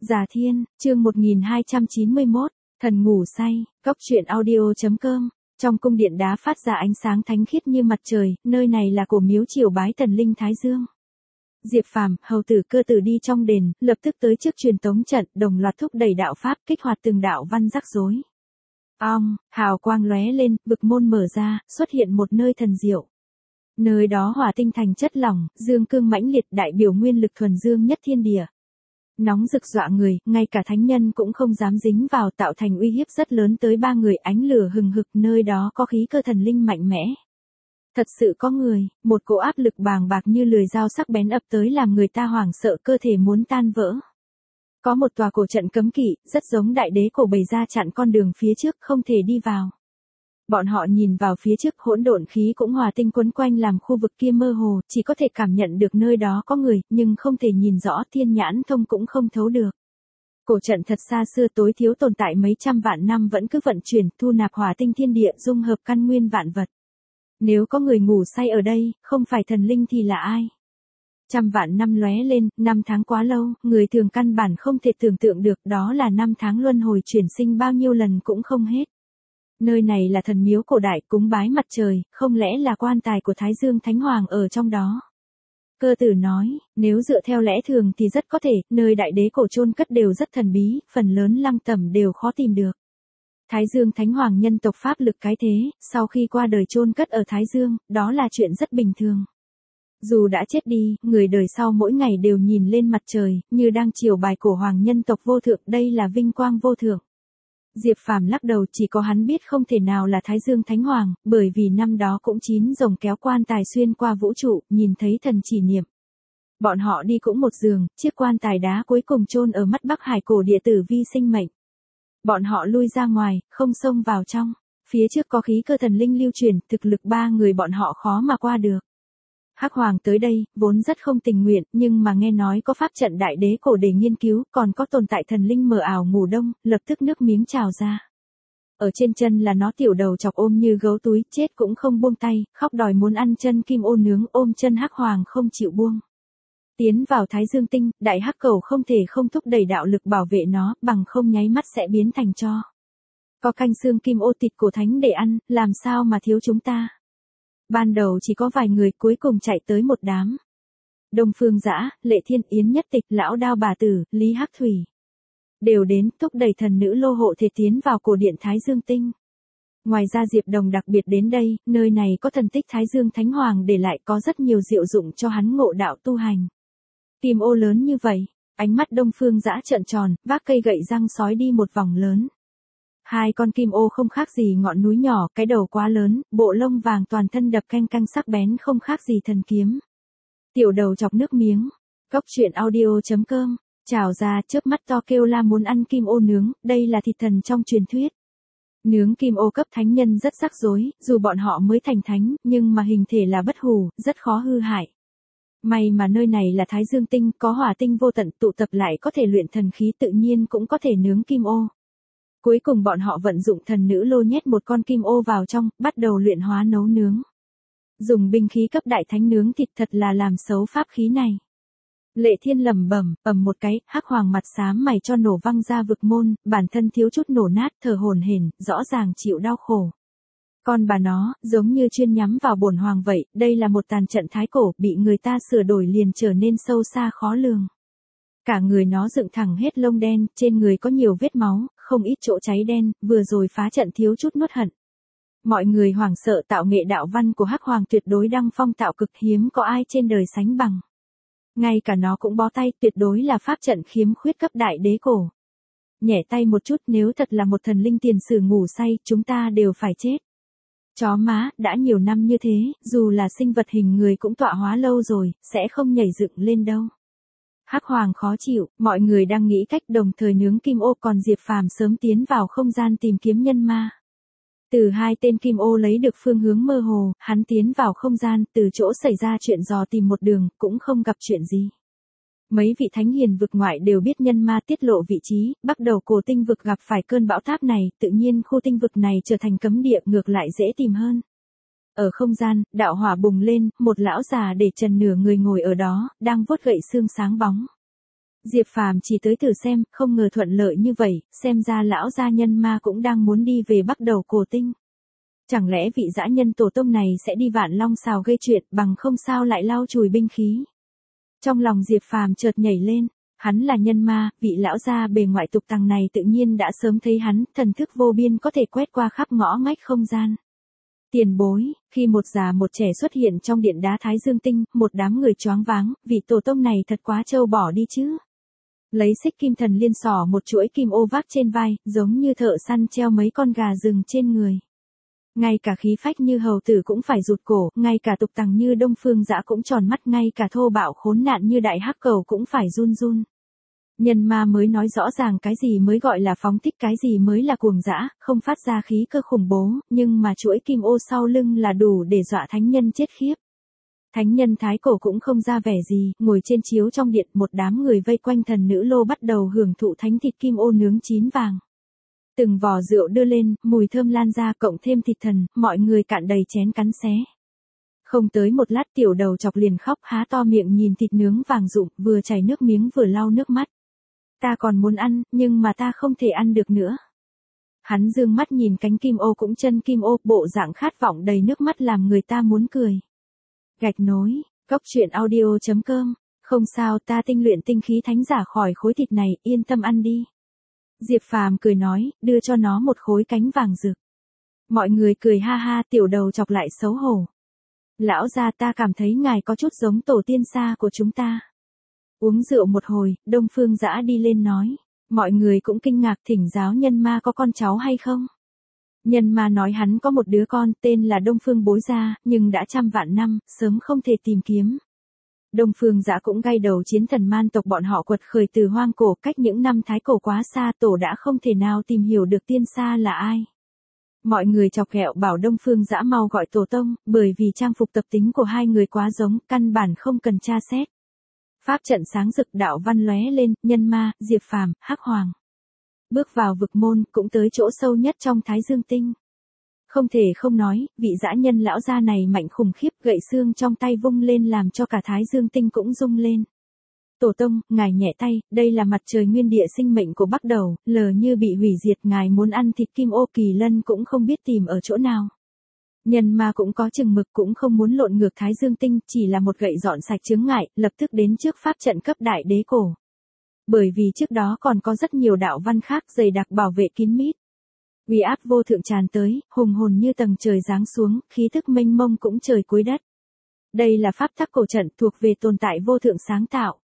Già Thiên, chương 1291, thần ngủ say, góc truyện audio.com. Trong cung điện đá phát ra ánh sáng thánh khiết như mặt trời, nơi này là cổ miếu triều bái thần linh Thái Dương. Diệp Phàm, hầu tử Cơ Tử đi trong đền, lập tức tới trước truyền tống trận, đồng loạt thúc đẩy đạo pháp, kích hoạt từng đạo văn rắc rối. Ong, hào quang lóe lên, vực môn mở ra, xuất hiện một nơi thần diệu. Nơi đó hỏa tinh thành chất lỏng, dương cương mãnh liệt, đại biểu nguyên lực thuần dương nhất thiên địa. Nóng rực dọa người, ngay cả thánh nhân cũng không dám dính vào, tạo thành uy hiếp rất lớn tới ba người. Ánh lửa hừng hực, nơi đó có khí cơ thần linh mạnh mẽ. Thật sự có người, một cỗ áp lực bàng bạc như lưỡi dao sắc bén ập tới làm người ta hoảng sợ, cơ thể muốn tan vỡ. Có một tòa cổ trận cấm kỵ, rất giống đại đế cổ bày ra chặn con đường phía trước, không thể đi vào. Bọn họ nhìn vào phía trước, hỗn độn khí cũng hòa tinh quấn quanh làm khu vực kia mơ hồ, chỉ có thể cảm nhận được nơi đó có người, nhưng không thể nhìn rõ, thiên nhãn thông cũng không thấu được. Cổ trận thật xa xưa, tối thiếu tồn tại mấy trăm vạn năm vẫn cứ vận chuyển, thu nạp hỏa tinh thiên địa, dung hợp căn nguyên vạn vật. Nếu có người ngủ say ở đây, không phải thần linh thì là ai? Trăm vạn năm lóe lên, năm tháng quá lâu, người thường căn bản không thể tưởng tượng được, đó là năm tháng luân hồi chuyển sinh bao nhiêu lần cũng không hết. Nơi này là thần miếu cổ đại, cúng bái mặt trời, không lẽ là quan tài của Thái Dương Thánh Hoàng ở trong đó? Cơ Tử nói, nếu dựa theo lẽ thường thì rất có thể, nơi đại đế cổ chôn cất đều rất thần bí, phần lớn lăng tẩm đều khó tìm được. Thái Dương Thánh Hoàng nhân tộc pháp lực cái thế, sau khi qua đời chôn cất ở Thái Dương, đó là chuyện rất bình thường. Dù đã chết đi, người đời sau mỗi ngày đều nhìn lên mặt trời, như đang chiều bài cổ hoàng nhân tộc vô thượng, đây là vinh quang vô thượng. Diệp Phàm lắc đầu, chỉ có hắn biết không thể nào là Thái Dương Thánh Hoàng, bởi vì năm đó cũng 9 rồng kéo quan tài xuyên qua vũ trụ, nhìn thấy thần chỉ niệm. Bọn họ đi cũng một giường, chiếc quan tài đá cuối cùng chôn ở mắt Bắc Hải cổ địa tử vi sinh mệnh. Bọn họ lui ra ngoài, không xông vào trong. Phía trước có khí cơ thần linh lưu truyền, thực lực ba người bọn họ khó mà qua được. Hắc Hoàng tới đây, vốn rất không tình nguyện, nhưng mà nghe nói có pháp trận đại đế cổ để nghiên cứu, còn có tồn tại thần linh mờ ảo ngủ đông, lập tức nước miếng trào ra. Ở trên chân là nó tiểu đầu chọc ôm như gấu túi, chết cũng không buông tay, khóc đòi muốn ăn chân kim ô nướng, ôm chân Hắc Hoàng không chịu buông. Tiến vào Thái Dương tinh, đại hắc cầu không thể không thúc đẩy đạo lực bảo vệ nó, bằng không nháy mắt sẽ biến thành tro. Có canh xương kim ô thịt cổ thánh để ăn, làm sao mà thiếu chúng ta? Ban đầu chỉ có vài người, cuối cùng chạy tới một đám. Đông Phương Dã, Lệ Thiên, Yến Nhất Tịch, Lão Đao Bà Tử, Lý Hắc Thủy. Đều đến, thúc đẩy thần nữ lô hộ thể tiến vào cổ điện Thái Dương tinh. Ngoài ra Diệp Đồng đặc biệt đến đây, nơi này có thần tích Thái Dương Thánh Hoàng để lại, có rất nhiều diệu dụng cho hắn ngộ đạo tu hành. Kim ô lớn như vậy, ánh mắt Đông Phương Dã trợn tròn, vác cây gậy răng sói đi một vòng lớn. Hai con kim ô không khác gì ngọn núi nhỏ, cái đầu quá lớn, bộ lông vàng, toàn thân đập canh canh sắc bén, không khác gì thần kiếm. Tiểu đầu chọc nước miếng. Góc truyện audio.com. Trào ra, chớp mắt to kêu la muốn ăn kim ô nướng, đây là thịt thần trong truyền thuyết. Nướng kim ô cấp thánh nhân rất rắc rối, dù bọn họ mới thành thánh, nhưng mà hình thể là bất hủ, rất khó hư hại. May mà nơi này là Thái Dương tinh, có hỏa tinh vô tận tụ tập lại có thể luyện thần khí, tự nhiên cũng có thể nướng kim ô. Cuối cùng bọn họ vận dụng thần nữ lô nhét một con kim ô vào trong, bắt đầu luyện hóa nấu nướng. Dùng binh khí cấp đại thánh nướng thịt, thật là làm xấu pháp khí này. Lệ Thiên lẩm bẩm, ầm một cái, Hắc Hoàng mặt xám mày cho nổ văng ra vực môn, bản thân thiếu chút nổ nát, thở hổn hển, rõ ràng chịu đau khổ. Con bà nó, giống như chuyên nhắm vào bổn hoàng vậy, đây là một tàn trận thái cổ, bị người ta sửa đổi liền trở nên sâu xa khó lường. Cả người nó dựng thẳng hết lông đen, trên người có nhiều vết máu, không ít chỗ cháy đen, vừa rồi phá trận thiếu chút nuốt hận. Mọi người hoảng sợ, tạo nghệ đạo văn của Hắc Hoàng tuyệt đối đăng phong tạo cực, hiếm có ai trên đời sánh bằng. Ngay cả nó cũng bó tay, tuyệt đối là pháp trận khiếm khuyết cấp đại đế cổ. Nhẹ tay một chút, nếu thật là một thần linh tiền sử ngủ say, chúng ta đều phải chết. Chó má, đã nhiều năm như thế, dù là sinh vật hình người cũng tọa hóa lâu rồi, sẽ không nhảy dựng lên đâu. Hắc Hoàng khó chịu, mọi người đang nghĩ cách đồng thời nướng kim ô, còn Diệp Phàm sớm tiến vào không gian tìm kiếm nhân ma. Từ hai tên kim ô lấy được phương hướng mơ hồ, hắn tiến vào không gian, từ chỗ xảy ra chuyện dò tìm một đường, cũng không gặp chuyện gì. Mấy vị thánh hiền vực ngoại đều biết nhân ma tiết lộ vị trí, bắt đầu cổ tinh vực gặp phải cơn bão táp này, tự nhiên khu tinh vực này trở thành cấm địa, ngược lại dễ tìm hơn. Ở không gian, đạo hỏa bùng lên, một lão già để trần nửa người ngồi ở đó, đang vuốt gậy xương sáng bóng. Diệp Phàm chỉ tới thử xem, không ngờ thuận lợi như vậy, xem ra lão gia nhân ma cũng đang muốn đi về Bắc Đầu Cổ Tinh. Chẳng lẽ vị dã nhân tổ tông này sẽ đi Vạn Long Sào gây chuyện, bằng không sao lại lau chùi binh khí. Trong lòng Diệp Phàm chợt nhảy lên, hắn là nhân ma, vị lão gia bề ngoại tục tằng này tự nhiên đã sớm thấy hắn, thần thức vô biên có thể quét qua khắp ngõ ngách không gian. Tiền bối, khi một già một trẻ xuất hiện trong điện đá Thái Dương Tinh, một đám người choáng váng, vị tổ tông này thật quá trâu bỏ đi chứ. Lấy xích kim thần liên xỏ một chuỗi kim ô vác trên vai, giống như thợ săn treo mấy con gà rừng trên người. Ngay cả khí phách như hầu tử cũng phải rụt cổ, ngay cả tục tằng như Đông Phương Dã cũng tròn mắt, ngay cả thô bạo khốn nạn như Đại Hắc Cầu cũng phải run run. Nhân ma mới nói rõ ràng cái gì mới gọi là phóng thích, cái gì mới là cuồng dã, không phát ra khí cơ khủng bố, nhưng mà chuỗi kim ô sau lưng là đủ để dọa thánh nhân chết khiếp. Thánh nhân thái cổ cũng không ra vẻ gì, ngồi trên chiếu trong điện, một đám người vây quanh thần nữ lô bắt đầu hưởng thụ thánh thịt kim ô nướng chín vàng. Từng vò rượu đưa lên, mùi thơm lan ra, cộng thêm thịt thần, mọi người cạn đầy chén cắn xé. Không tới một lát tiểu đầu chọc liền khóc há to miệng nhìn thịt nướng vàng rụng, vừa chảy nước miếng vừa lau nước mắt. Ta còn muốn ăn, nhưng mà ta không thể ăn được nữa. Hắn dương mắt nhìn cánh kim ô cũng chân kim ô, bộ dạng khát vọng đầy nước mắt làm người ta muốn cười. Gạch nối, Cốc Truyện Audio.com. Không sao, ta tinh luyện tinh khí thánh giả khỏi khối thịt này, yên tâm ăn đi. Diệp Phàm cười nói, đưa cho nó một khối cánh vàng rực. Mọi người cười ha ha, tiểu đầu chọc lại xấu hổ. Lão gia, ta cảm thấy ngài có chút giống tổ tiên xa của chúng ta. Uống rượu một hồi, Đông Phương Dã đi lên nói. Mọi người cũng kinh ngạc, thỉnh giáo nhân ma có con cháu hay không? Nhân ma nói hắn có một đứa con tên là Đông Phương Bối Gia, nhưng đã trăm vạn năm, sớm không thể tìm kiếm. Đông Phương Dã cũng gai đầu chiến thần man tộc bọn họ quật khởi từ hoang cổ, cách những năm thái cổ quá xa, tổ đã không thể nào tìm hiểu được tiên xa là ai. Mọi người chọc ghẹo bảo Đông Phương Dã mau gọi tổ tông, bởi vì trang phục tập tính của hai người quá giống, căn bản không cần tra xét. Pháp trận sáng rực, đạo văn lóe lên, nhân ma, Diệp Phàm, Hắc Hoàng. Bước vào vực môn, cũng tới chỗ sâu nhất trong Thái Dương Tinh. Không thể không nói, vị dã nhân lão gia này mạnh khủng khiếp, gậy xương trong tay vung lên làm cho cả Thái Dương Tinh cũng rung lên. Tổ tông, ngài nhẹ tay, đây là mặt trời nguyên địa sinh mệnh của Bắc Đầu, lờ như bị hủy diệt, ngài muốn ăn thịt kim ô kỳ lân cũng không biết tìm ở chỗ nào. Nhân ma cũng có chừng mực, cũng không muốn lộn ngược Thái Dương Tinh, chỉ là một gậy dọn sạch chướng ngại, lập tức đến trước pháp trận cấp đại đế cổ. Bởi vì trước đó còn có rất nhiều đạo văn khác dày đặc bảo vệ kín mít. Uy áp vô thượng tràn tới, hùng hồn như tầng trời giáng xuống, khí thức mênh mông cũng trời cuối đất. Đây là pháp tắc cổ trận thuộc về tồn tại vô thượng sáng tạo.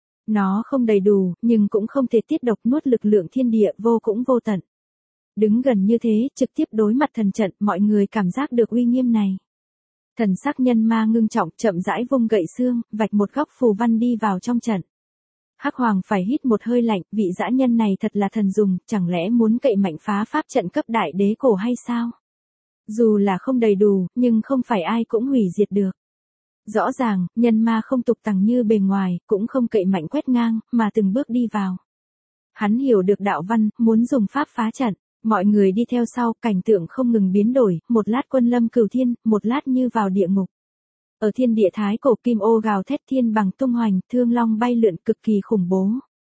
Nó không đầy đủ, nhưng cũng không thể tiết độc nuốt lực lượng thiên địa vô cũng vô tận. Đứng gần như thế, trực tiếp đối mặt thần trận, mọi người cảm giác được uy nghiêm này. Thần sắc nhân ma ngưng trọng, chậm rãi vung gậy xương, vạch một góc phù văn đi vào trong trận. Hắc Hoàng phải hít một hơi lạnh, vị dã nhân này thật là thần dùng, chẳng lẽ muốn cậy mạnh phá pháp trận cấp đại đế cổ hay sao? Dù là không đầy đủ, nhưng không phải ai cũng hủy diệt được. Rõ ràng, nhân ma không tục tằng như bề ngoài, cũng không cậy mạnh quét ngang, mà từng bước đi vào. Hắn hiểu được đạo văn, muốn dùng pháp phá trận, mọi người đi theo sau, cảnh tượng không ngừng biến đổi, một lát quân lâm cửu thiên, một lát như vào địa ngục. Ở thiên địa thái cổ, kim ô gào thét, thiên bằng tung hoành, thương long bay lượn, cực kỳ khủng bố.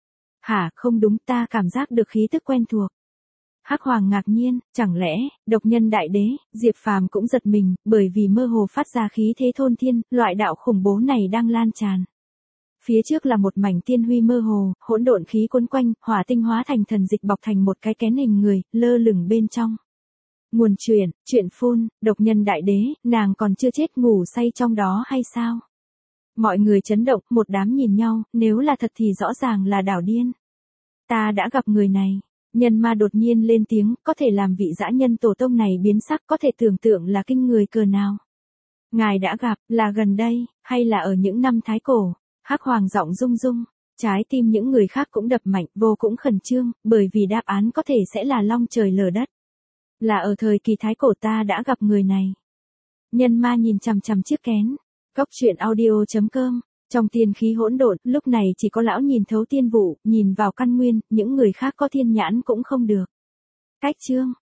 Hả, không đúng, ta cảm giác được khí tức quen thuộc. Hắc Hoàng ngạc nhiên, chẳng lẽ, độc nhân đại đế? Diệp Phàm cũng giật mình, bởi vì mơ hồ phát ra khí thế thôn thiên, loại đạo khủng bố này đang lan tràn. Phía trước là một mảnh tiên huy mơ hồ, hỗn độn khí cuốn quanh, hỏa tinh hóa thành thần dịch bọc thành một cái kén hình người, lơ lửng bên trong. Nguồn chuyện phun, độc nhân đại đế, nàng còn chưa chết ngủ say trong đó hay sao? Mọi người chấn động, một đám nhìn nhau, nếu là thật thì rõ ràng là đảo điên. Ta đã gặp người này. Nhân ma đột nhiên lên tiếng, có thể làm vị dã nhân tổ tông này biến sắc, có thể tưởng tượng là kinh người cờ nào. Ngài đã gặp, là gần đây, hay là ở những năm thái cổ? Hắc Hoàng giọng rung rung, trái tim những người khác cũng đập mạnh, vô cũng khẩn trương, bởi vì đáp án có thể sẽ là long trời lở đất. Là ở thời kỳ thái cổ ta đã gặp người này. Nhân ma nhìn chằm chằm chiếc kén. Cốc Truyện Audio.com. Trong tiên khí hỗn độn, lúc này chỉ có lão nhìn thấu tiên vụ, nhìn vào căn nguyên, những người khác có thiên nhãn cũng không được. Cách chương.